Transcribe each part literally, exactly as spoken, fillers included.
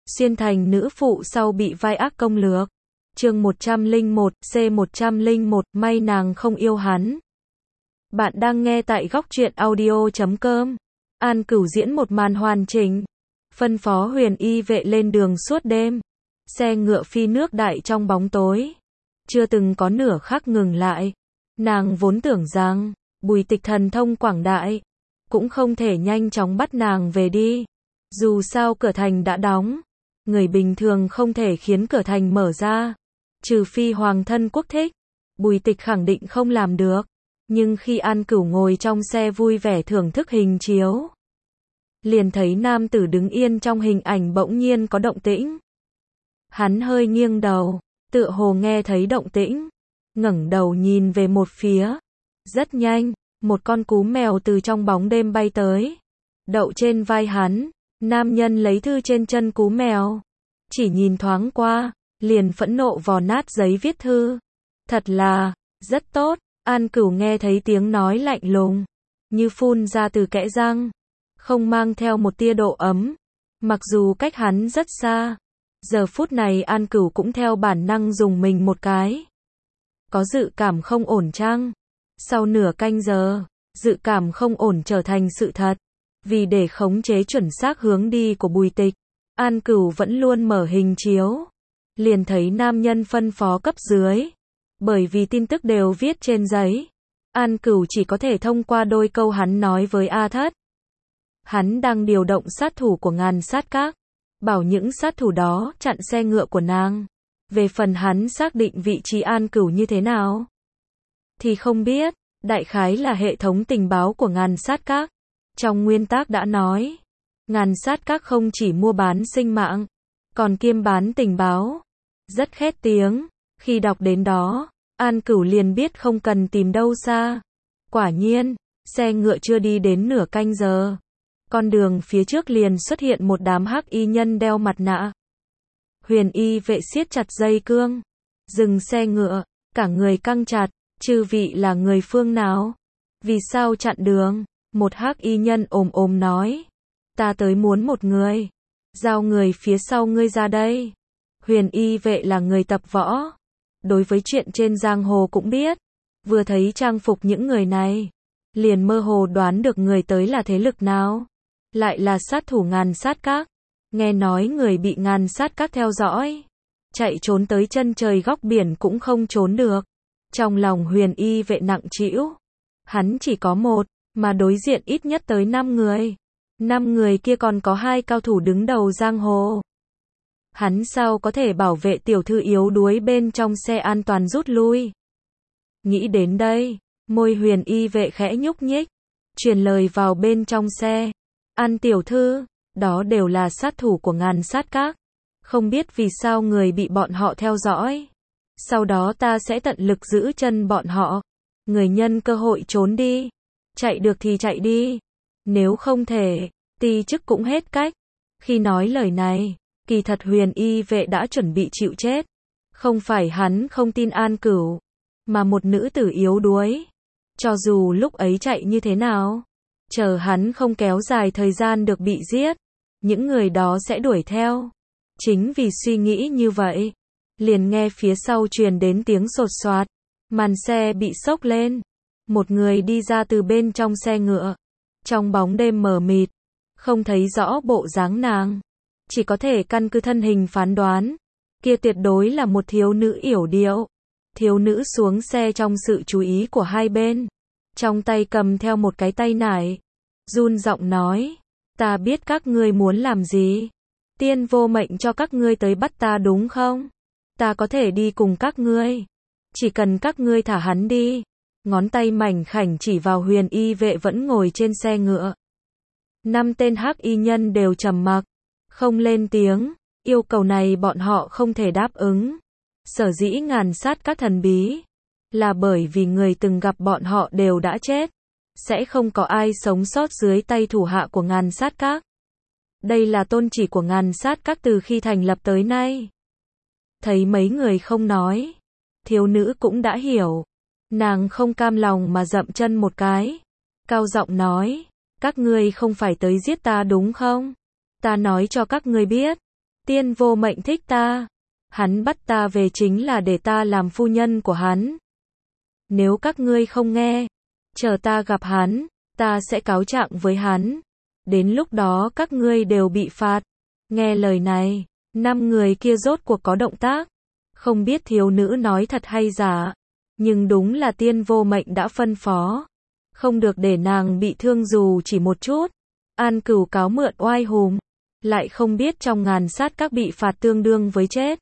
Xuyên thành nữ phụ sau bị vai ác công lược. Chương một trăm lẻ một, C một trăm lẻ một, may nàng không yêu hắn. Bạn đang nghe tại góc truyện audio chấm com. An Cửu diễn một màn hoàn chỉnh. Phân phó Huyền Y vệ lên đường suốt đêm. Xe ngựa phi nước đại trong bóng tối. Chưa từng có nửa khắc ngừng lại. Nàng vốn tưởng rằng, Bùi Tịch thần thông quảng đại, cũng không thể nhanh chóng bắt nàng về đi. Dù sao cửa thành đã đóng. Người bình thường không thể khiến cửa thành mở ra. Trừ phi hoàng thân quốc thích. Bùi Tịch khẳng định không làm được. Nhưng khi An Cửu ngồi trong xe vui vẻ thưởng thức hình chiếu, liền thấy nam tử đứng yên trong hình ảnh bỗng nhiên có động tĩnh. Hắn hơi nghiêng đầu, tựa hồ nghe thấy động tĩnh, ngẩng đầu nhìn về một phía. Rất nhanh, một con cú mèo từ trong bóng đêm bay tới, đậu trên vai hắn. Nam nhân lấy thư trên chân cú mèo, chỉ nhìn thoáng qua, liền phẫn nộ vò nát giấy viết thư. Thật là, rất tốt. An Cửu nghe thấy tiếng nói lạnh lùng, như phun ra từ kẽ răng, không mang theo một tia độ ấm. Mặc dù cách hắn rất xa, giờ phút này An Cửu cũng theo bản năng dùng mình một cái. Có dự cảm không ổn chăng? Sau nửa canh giờ, dự cảm không ổn trở thành sự thật. Vì để khống chế chuẩn xác hướng đi của Bùi Tịch, An Cửu vẫn luôn mở hình chiếu. Liền thấy nam nhân phân phó cấp dưới. Bởi vì tin tức đều viết trên giấy, An Cửu chỉ có thể thông qua đôi câu hắn nói với A Thất. Hắn đang điều động sát thủ của Ngàn Sát Các, bảo những sát thủ đó chặn xe ngựa của nàng. Về phần hắn xác định vị trí An Cửu như thế nào thì không biết, đại khái là hệ thống tình báo của Ngàn Sát Các. Trong nguyên tắc đã nói, Ngàn Sát Các không chỉ mua bán sinh mạng, còn kiêm bán tình báo. Rất khét tiếng. Khi đọc đến đó, An Cửu liền biết không cần tìm đâu xa. Quả nhiên, xe ngựa chưa đi đến nửa canh giờ, con đường phía trước liền xuất hiện một đám hắc y nhân đeo mặt nạ. Huyền Y vệ siết chặt dây cương, dừng xe ngựa, cả người căng chặt. Chư vị là người phương nào? Vì sao chặn đường? Một hắc y nhân ồm ồm nói. Ta tới muốn một người. Giao người phía sau ngươi ra đây. Huyền Y vệ là người tập võ, đối với chuyện trên giang hồ cũng biết. Vừa thấy trang phục những người này, liền mơ hồ đoán được người tới là thế lực nào. Lại là sát thủ Ngàn Sát Các. Nghe nói người bị Ngàn Sát Các theo dõi, chạy trốn tới chân trời góc biển cũng không trốn được. Trong lòng Huyền Y vệ nặng trĩu. Hắn chỉ có một, mà đối diện ít nhất tới năm người. Năm người kia còn có hai cao thủ đứng đầu giang hồ. Hắn sao có thể bảo vệ tiểu thư yếu đuối bên trong xe an toàn rút lui? Nghĩ đến đây, môi Huyền Y vệ khẽ nhúc nhích, truyền lời vào bên trong xe. An tiểu thư, đó đều là sát thủ của Ngàn Sát Các. Không biết vì sao người bị bọn họ theo dõi. Sau đó ta sẽ tận lực giữ chân bọn họ. Người nhân cơ hội trốn đi. Chạy được thì chạy đi. Nếu không thể, ti chức cũng hết cách. Khi nói lời này, kỳ thật Huyền Y vệ đã chuẩn bị chịu chết. Không phải hắn không tin An Cửu, mà một nữ tử yếu đuối. Cho dù lúc ấy chạy như thế nào, chờ hắn không kéo dài thời gian được bị giết, những người đó sẽ đuổi theo. Chính vì suy nghĩ như vậy, liền nghe phía sau truyền đến tiếng sột soạt, màn xe bị xốc lên. Một người đi ra từ bên trong xe ngựa. Trong bóng đêm mờ mịt, không thấy rõ bộ dáng nàng. Chỉ có thể căn cứ thân hình phán đoán, kia tuyệt đối là một thiếu nữ yểu điệu. Thiếu nữ xuống xe trong sự chú ý của hai bên, trong tay cầm theo một cái tay nải, run giọng nói, ta biết các ngươi muốn làm gì. Tiên vô mệnh cho các ngươi tới bắt ta đúng không? Ta có thể đi cùng các ngươi, chỉ cần các ngươi thả hắn đi. Ngón tay mảnh khảnh chỉ vào Huyền Y vệ vẫn ngồi trên xe ngựa. Năm tên hắc y nhân đều trầm mặc, không lên tiếng. Yêu cầu này bọn họ không thể đáp ứng. Sở dĩ Ngàn Sát Các thần bí, là bởi vì người từng gặp bọn họ đều đã chết. Sẽ không có ai sống sót dưới tay thủ hạ của Ngàn Sát Các. Đây là tôn chỉ của Ngàn Sát Các từ khi thành lập tới nay. Thấy mấy người không nói, thiếu nữ cũng đã hiểu. Nàng không cam lòng mà dậm chân một cái, cao giọng nói, các ngươi không phải tới giết ta đúng không? Ta nói cho các ngươi biết, Tiên vô mệnh thích ta. Hắn bắt ta về chính là để ta làm phu nhân của hắn. Nếu các ngươi không nghe, chờ ta gặp hắn, ta sẽ cáo trạng với hắn. Đến lúc đó các ngươi đều bị phạt. Nghe lời này, năm người kia rốt cuộc có động tác. Không biết thiếu nữ nói thật hay giả, nhưng đúng là tiên vô mệnh đã phân phó. Không được để nàng bị thương dù chỉ một chút. An Cửu cáo mượn oai hùng, lại không biết trong ngàn sát các bị phạt tương đương với chết.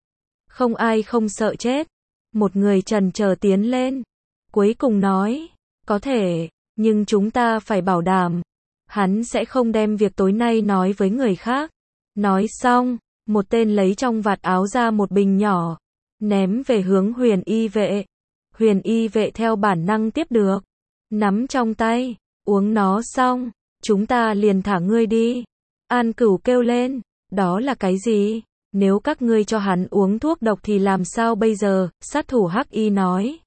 Không ai không sợ chết. Một người trần chờ tiến lên, cuối cùng nói, có thể, nhưng chúng ta phải bảo đảm, hắn sẽ không đem việc tối nay nói với người khác. Nói xong, một tên lấy trong vạt áo ra một bình nhỏ, ném về hướng Huyền Y vệ. Huyền Y vệ theo bản năng tiếp được, nắm trong tay, uống nó xong, chúng ta liền thả ngươi đi. An Cửu kêu lên, đó là cái gì? Nếu các ngươi cho hắn uống thuốc độc thì làm sao bây giờ? Sát thủ Hắc Y nói.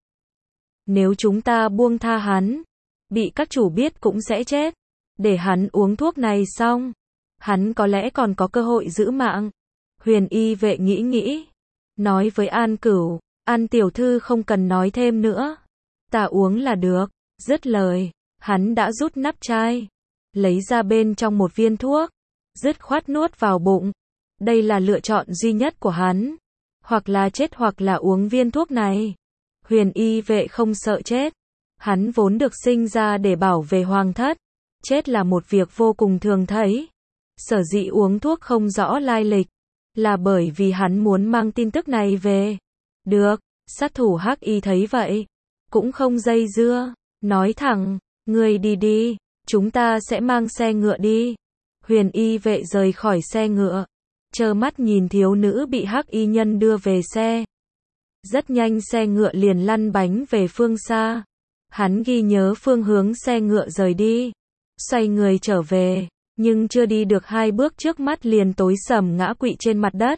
Nếu chúng ta buông tha hắn, bị các chủ biết cũng sẽ chết. Để hắn uống thuốc này xong, hắn có lẽ còn có cơ hội giữ mạng. Huyền Y vệ nghĩ nghĩ, nói với An Cửu, An tiểu thư không cần nói thêm nữa, ta uống là được. Dứt lời, hắn đã rút nắp chai, lấy ra bên trong một viên thuốc, dứt khoát nuốt vào bụng. Đây là lựa chọn duy nhất của hắn, hoặc là chết hoặc là uống viên thuốc này. Huyền Y vệ không sợ chết, hắn vốn được sinh ra để bảo vệ hoàng thất, chết là một việc vô cùng thường thấy. Sở dĩ uống thuốc không rõ lai lịch, là bởi vì hắn muốn mang tin tức này về. Được, sát thủ Hắc Y thấy vậy, cũng không dây dưa, nói thẳng, ngươi đi đi, chúng ta sẽ mang xe ngựa đi. Huyền Y vệ rời khỏi xe ngựa, trơ mắt nhìn thiếu nữ bị Hắc Y nhân đưa về xe. Rất nhanh xe ngựa liền lăn bánh về phương xa. Hắn ghi nhớ phương hướng xe ngựa rời đi, xoay người trở về, nhưng chưa đi được hai bước trước mắt liền tối sầm ngã quỵ trên mặt đất.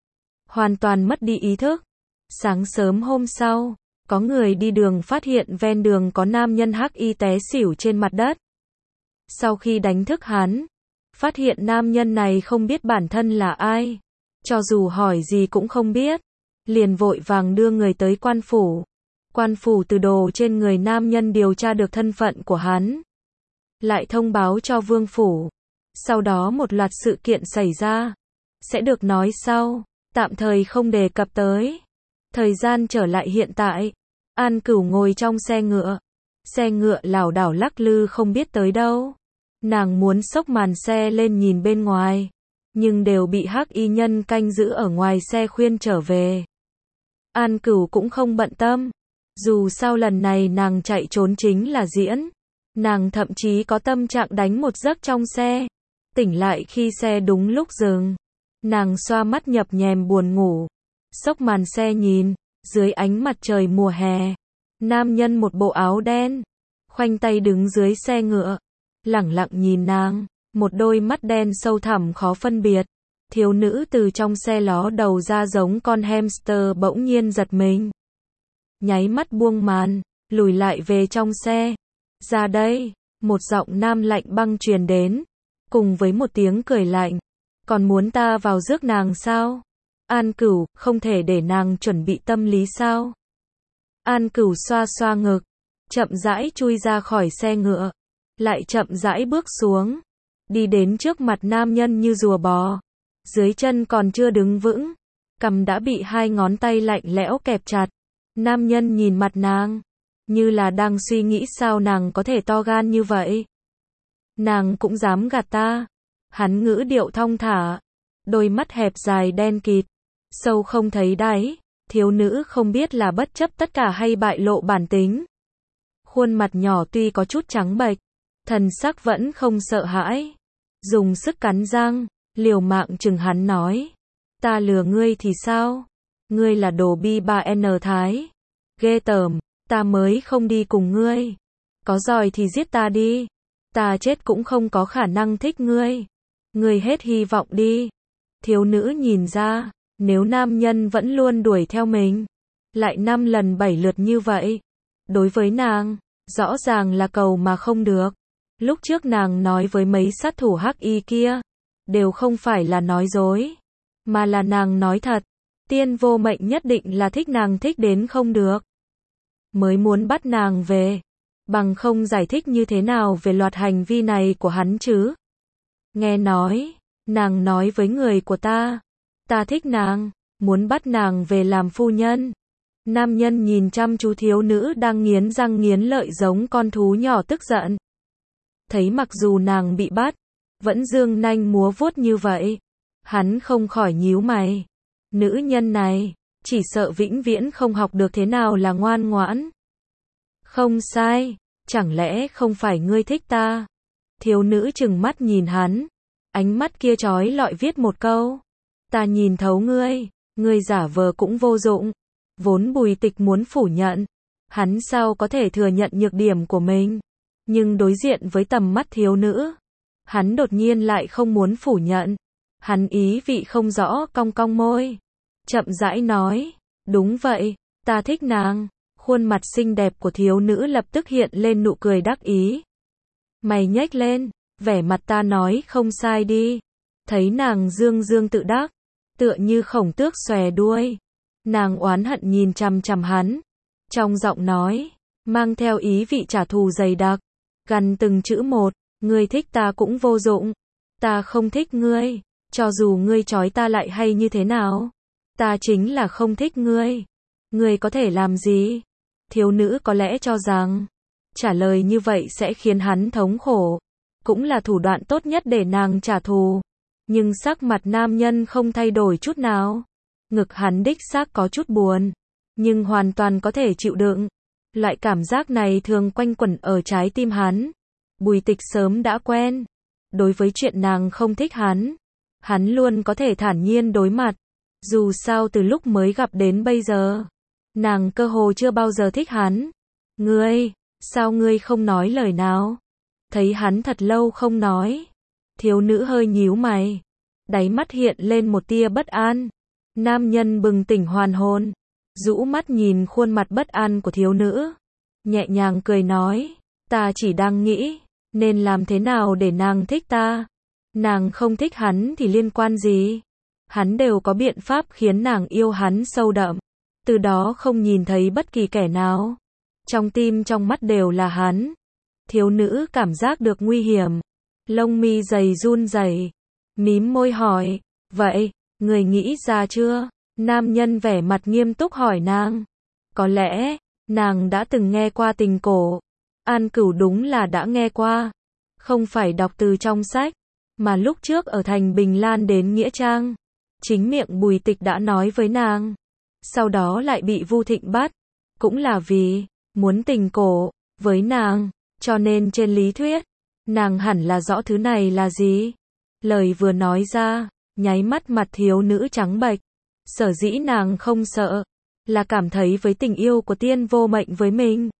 Hoàn toàn mất đi ý thức. Sáng sớm hôm sau, có người đi đường phát hiện ven đường có nam nhân Hắc Y té xỉu trên mặt đất. Sau khi đánh thức hắn, phát hiện nam nhân này không biết bản thân là ai, cho dù hỏi gì cũng không biết, liền vội vàng đưa người tới quan phủ. Quan phủ từ đồ trên người nam nhân điều tra được thân phận của hắn, lại thông báo cho vương phủ. Sau đó một loạt sự kiện xảy ra, sẽ được nói sau, tạm thời không đề cập tới. Thời gian trở lại hiện tại, An Cửu ngồi trong xe ngựa, xe ngựa lảo đảo lắc lư không biết tới đâu. Nàng muốn xốc màn xe lên nhìn bên ngoài, nhưng đều bị Hắc Y nhân canh giữ ở ngoài xe khuyên trở về. An Cửu cũng không bận tâm, dù sao lần này nàng chạy trốn chính là diễn. Nàng thậm chí có tâm trạng đánh một giấc trong xe, tỉnh lại khi xe đúng lúc dừng. Nàng xoa mắt nhập nhèm buồn ngủ, xốc màn xe nhìn, dưới ánh mặt trời mùa hè, nam nhân một bộ áo đen, khoanh tay đứng dưới xe ngựa, lẳng lặng nhìn nàng, một đôi mắt đen sâu thẳm khó phân biệt. Thiếu nữ từ trong xe ló đầu ra giống con hamster bỗng nhiên giật mình. Nháy mắt buông màn, lùi lại về trong xe. Ra đây, một giọng nam lạnh băng truyền đến, cùng với một tiếng cười lạnh. Còn muốn ta vào rước nàng sao? An Cửu, không thể để nàng chuẩn bị tâm lý sao? An Cửu xoa xoa ngực, chậm rãi chui ra khỏi xe ngựa, lại chậm rãi bước xuống, đi đến trước mặt nam nhân như rùa bò. Dưới chân còn chưa đứng vững, cằm đã bị hai ngón tay lạnh lẽo kẹp chặt. Nam nhân nhìn mặt nàng, như là đang suy nghĩ sao nàng có thể to gan như vậy. Nàng cũng dám gạt ta. Hắn ngữ điệu thong thả, đôi mắt hẹp dài đen kịt, sâu không thấy đáy. Thiếu nữ không biết là bất chấp tất cả hay bại lộ bản tính. Khuôn mặt nhỏ tuy có chút trắng bệch, thần sắc vẫn không sợ hãi, dùng sức cắn răng, liều mạng chừng hắn nói, ta lừa ngươi thì sao? Ngươi là đồ bi ba N thái, ghê tởm, ta mới không đi cùng ngươi. Có giỏi thì giết ta đi, ta chết cũng không có khả năng thích ngươi. Ngươi hết hy vọng đi. Thiếu nữ nhìn ra, nếu nam nhân vẫn luôn đuổi theo mình, lại năm lần bảy lượt như vậy, đối với nàng, rõ ràng là cầu mà không được. Lúc trước nàng nói với mấy sát thủ Hắc Y kia, đều không phải là nói dối. mà là nàng nói thật. Tiên vô mệnh nhất định là thích nàng thích đến không được, mới muốn bắt nàng về, bằng không giải thích như thế nào về loạt hành vi này của hắn chứ. Nghe nói, nàng nói với người của ta, ta thích nàng, muốn bắt nàng về làm phu nhân. Nam nhân nhìn chăm chú thiếu nữ đang nghiến răng nghiến lợi giống con thú nhỏ tức giận. Thấy mặc dù nàng bị bắt, vẫn dương nanh múa vuốt như vậy, hắn không khỏi nhíu mày. Nữ nhân này, chỉ sợ vĩnh viễn không học được thế nào là ngoan ngoãn. Không sai, chẳng lẽ không phải ngươi thích ta? Thiếu nữ trừng mắt nhìn hắn, ánh mắt kia chói lọi viết một câu. Ta nhìn thấu ngươi, ngươi giả vờ cũng vô dụng. Vốn Bùi Tịch muốn phủ nhận, hắn sao có thể thừa nhận nhược điểm của mình. Nhưng đối diện với tầm mắt thiếu nữ, hắn đột nhiên lại không muốn phủ nhận. Hắn ý vị không rõ cong cong môi, chậm rãi nói, đúng vậy, ta thích nàng. Khuôn mặt xinh đẹp của thiếu nữ lập tức hiện lên nụ cười đắc ý. Mày nhếch lên, vẻ mặt ta nói không sai đi. Thấy nàng dương dương tự đắc, tựa như khổng tước xòe đuôi. Nàng oán hận nhìn chằm chằm hắn, trong giọng nói, mang theo ý vị trả thù dày đặc, gằn từng chữ một, ngươi thích ta cũng vô dụng, ta không thích ngươi, cho dù ngươi trói ta lại hay như thế nào, ta chính là không thích ngươi, ngươi có thể làm gì? Thiếu nữ có lẽ cho rằng, trả lời như vậy sẽ khiến hắn thống khổ, cũng là thủ đoạn tốt nhất để nàng trả thù, nhưng sắc mặt nam nhân không thay đổi chút nào. Ngực hắn đích xác có chút buồn, nhưng hoàn toàn có thể chịu đựng. Loại cảm giác này thường quanh quẩn ở trái tim hắn. Bùi Tịch sớm đã quen. Đối với chuyện nàng không thích hắn, hắn luôn có thể thản nhiên đối mặt. Dù sao từ lúc mới gặp đến bây giờ, nàng cơ hồ chưa bao giờ thích hắn. Ngươi, sao ngươi không nói lời nào? Thấy hắn thật lâu không nói. Thiếu nữ hơi nhíu mày. Đáy mắt hiện lên một tia bất an. Nam nhân bừng tỉnh hoàn hồn, rũ mắt nhìn khuôn mặt bất an của thiếu nữ, nhẹ nhàng cười nói, ta chỉ đang nghĩ, nên làm thế nào để nàng thích ta. Nàng không thích hắn thì liên quan gì? Hắn đều có biện pháp khiến nàng yêu hắn sâu đậm, từ đó không nhìn thấy bất kỳ kẻ nào. Trong tim trong mắt đều là hắn. Thiếu nữ cảm giác được nguy hiểm, lông mi dày run rẩy, mím môi hỏi, vậy, người nghĩ ra chưa? Nam nhân vẻ mặt nghiêm túc hỏi nàng. Có lẽ, nàng đã từng nghe qua tình cổ. An Cửu đúng là đã nghe qua. Không phải đọc từ trong sách, mà lúc trước ở thành Bình Lan đến Nghĩa Trang. Chính miệng Bùi Tịch đã nói với nàng. Sau đó lại bị Vu Thịnh bắt. Cũng là vì, muốn tình cổ, với nàng. Cho nên trên lý thuyết, nàng hẳn là rõ thứ này là gì. Lời vừa nói ra, nháy mắt mặt thiếu nữ trắng bệch. Sở dĩ nàng không sợ, là cảm thấy với tình yêu của tiên vô mệnh với mình,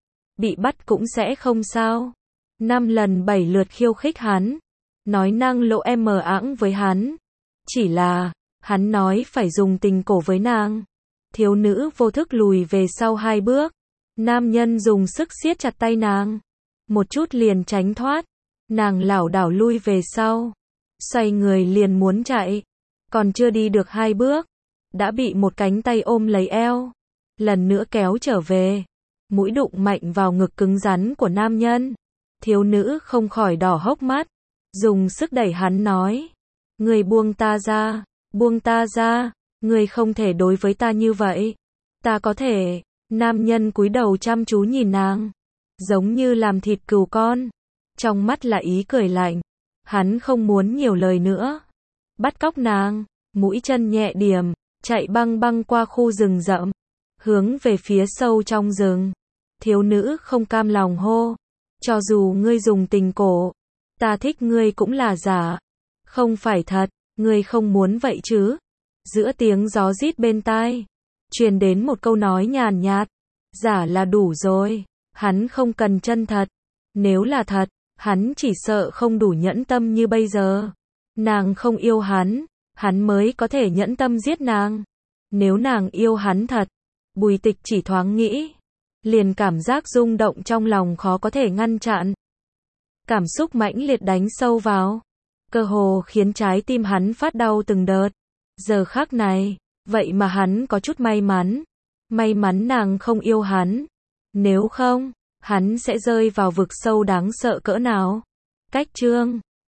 bị bắt cũng sẽ không sao. Năm lần bảy lượt khiêu khích hắn, nói năng lộ em mờ ẵng với hắn. Chỉ là, hắn nói phải dùng tình cổ với nàng. Thiếu nữ vô thức lùi về sau hai bước. Nam nhân dùng sức siết chặt tay nàng, một chút liền tránh thoát. Nàng lảo đảo lui về sau, xoay người liền muốn chạy, còn chưa đi được hai bước, đã bị một cánh tay ôm lấy eo, lần nữa kéo trở về, mũi đụng mạnh vào ngực cứng rắn của nam nhân. Thiếu nữ không khỏi đỏ hốc mắt, dùng sức đẩy hắn nói, người buông ta ra, buông ta ra, người không thể đối với ta như vậy, ta có thể. Nam nhân cúi đầu chăm chú nhìn nàng, giống như làm thịt cừu con, trong mắt là ý cười lạnh. Hắn không muốn nhiều lời nữa, bắt cóc nàng, mũi chân nhẹ điểm, chạy băng băng qua khu rừng rậm, hướng về phía sâu trong rừng. Thiếu nữ không cam lòng hô, cho dù ngươi dùng tình cổ, ta thích ngươi cũng là giả, không phải thật, ngươi không muốn vậy chứ? Giữa tiếng gió rít bên tai, truyền đến một câu nói nhàn nhạt, giả là đủ rồi, hắn không cần chân thật, nếu là thật, hắn chỉ sợ không đủ nhẫn tâm như bây giờ. Nàng không yêu hắn, hắn mới có thể nhẫn tâm giết nàng. Nếu nàng yêu hắn thật, Bùi Tịch chỉ thoáng nghĩ, liền cảm giác rung động trong lòng khó có thể ngăn chặn. Cảm xúc mãnh liệt đánh sâu vào, cơ hồ khiến trái tim hắn phát đau từng đợt. Giờ khắc này, vậy mà hắn có chút may mắn. May mắn nàng không yêu hắn. Nếu không, hắn sẽ rơi vào vực sâu đáng sợ cỡ nào. Cách chương